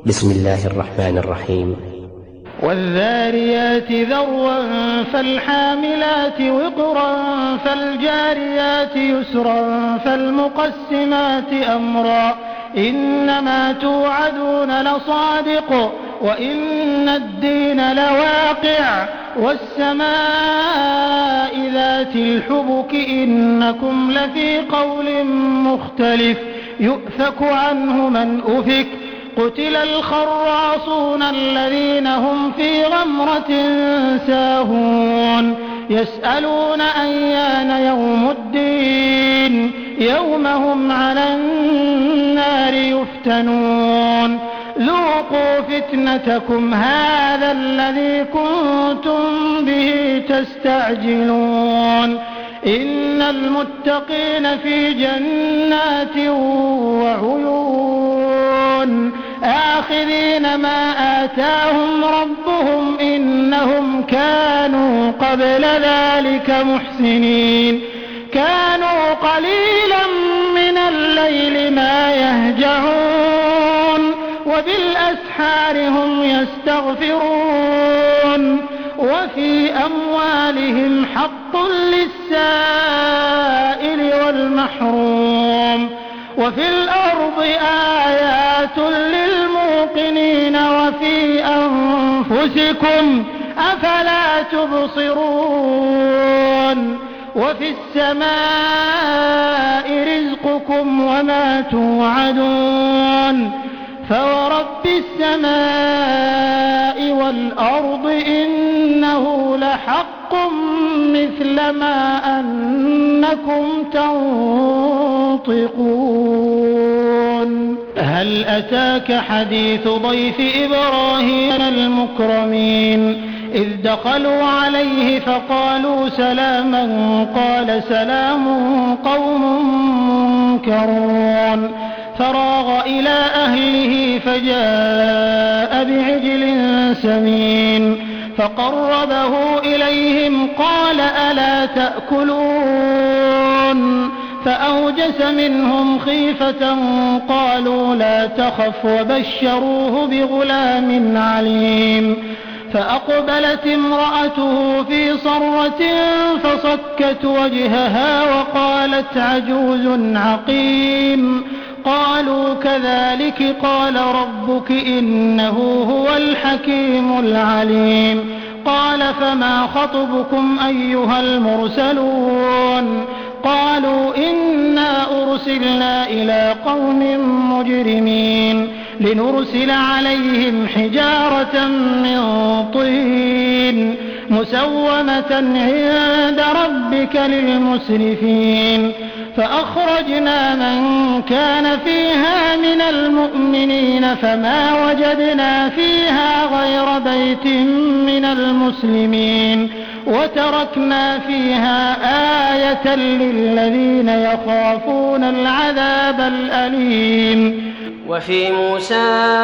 بسم الله الرحمن الرحيم. والذاريات ذروا فالحاملات وقرا فالجاريات يسرا فالمقسمات أمرا إنما توعدون لصادق وإن الدين لواقع والسماء ذات الحبك إنكم لفي قول مختلف يؤفك عنه من أفك قتل الخراصون الذين هم في غمرة ساهون يسألون أيان يوم الدين يوم هم على النار يفتنون ذوقوا فتنتكم هذا الذي كنتم به تستعجلون إن المتقين في جنات وعيون آخذين ما آتاهم ربهم إنهم كانوا قبل ذلك محسنين كانوا قليلا من الليل ما يهجعون وبالأسحار هم يستغفرون وفي أموالهم حق للسائل والمحروم وفي الأرض آيات للموقنين وفي أنفسكم أفلا تبصرون وفي السماء رزقكم وما توعدون فورب السماء والأرض إنه لحق مثل ما أنكم تنطقون هل أتاك حديث ضيف إبراهيم المكرمين إذ دخلوا عليه فقالوا سلاما قال سلام قوم منكرون فراغ إلى أهله فجاء بعجل سمين فقربه إليهم قال ألا تأكلون فأوجس منهم خيفة قالوا لا تخف وبشروه بغلام عليم فأقبلت امرأته في صرة فصكت وجهها وقالت عجوز عقيم قالوا كذلك قال ربك إنه هو الحكيم العليم قال فما خطبكم أيها المرسلون قالوا إنا أرسلنا إلى قوم مجرمين لنرسل عليهم حجارة من طين مسومة عند ربك للمسرفين فأخرجنا من كان فيها من المؤمنين فما وجدنا فيها غير بيت من المسلمين وتركنا فيها آية للذين يخافون العذاب الأليم وفي موسى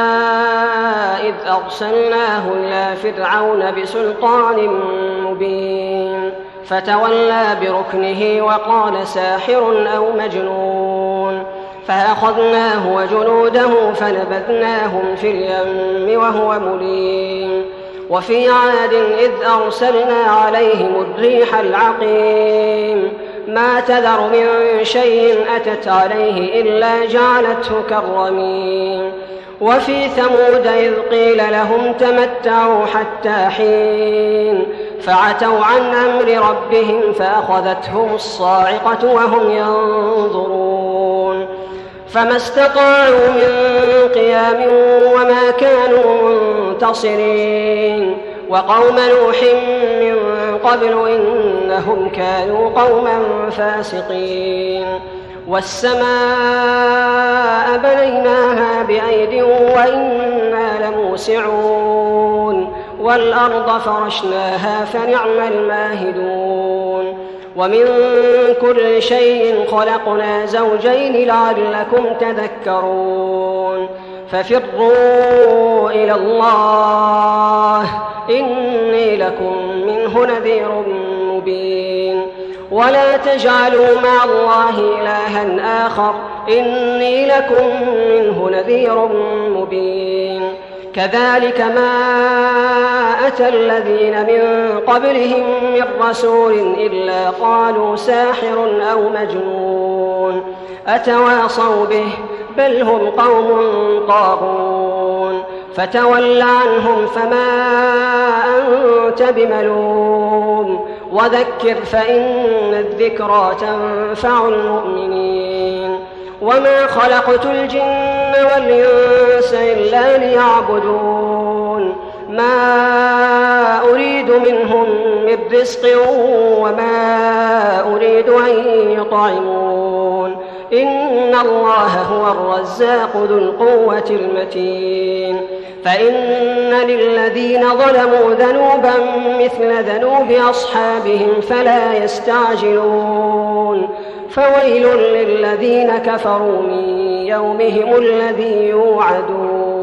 إذ أرسلناه إلى فرعون بسلطان مبين فتولى بركنه وقال ساحر أو مجنون فأخذناه وجنوده فنبذناهم في اليم وهو مليم وفي عاد إذ أرسلنا عليهم الريح العقيم ما تذر من شيء أتت عليه إلا جعلته كالرميم وفي ثمود إذ قيل لهم تمتعوا حتى حين فعتوا عن أمر ربهم فأخذتهم الصاعقة وهم ينظرون فما استطاعوا من قيام وما كانوا منتصرين وقوم نوح من قبل إنهم كانوا قوما فاسقين والسماء بنيناها بأيد وإنا لموسعون والأرض فرشناها فنعم الماهدون ومن كل شيء خلقنا زوجين لعلكم تذكرون ففروا إلى الله إني لكم منه نذير مبين ولا تجعلوا مع الله إلها آخر إني لكم منه نذير مبين كذلك ما أتى الذين من قبلهم من رسول إلا قالوا ساحر أو مجنون أتواصوا به بل هم قوم طاغون فتول عنهم فما أنت بملوم وذكر فإن الذكرى تنفع المؤمنين وما خلقت الجن والإنس إلا ليعبدون ما أريد منهم من رزق وما أريد أن يطعمون إن الله هو الرزاق ذو القوة المتين فإن للذين ظلموا ذنوبا مثل ذنوب أصحابهم فلا يستعجلون فويل للذين كفروا من يومهم الذي يوعدون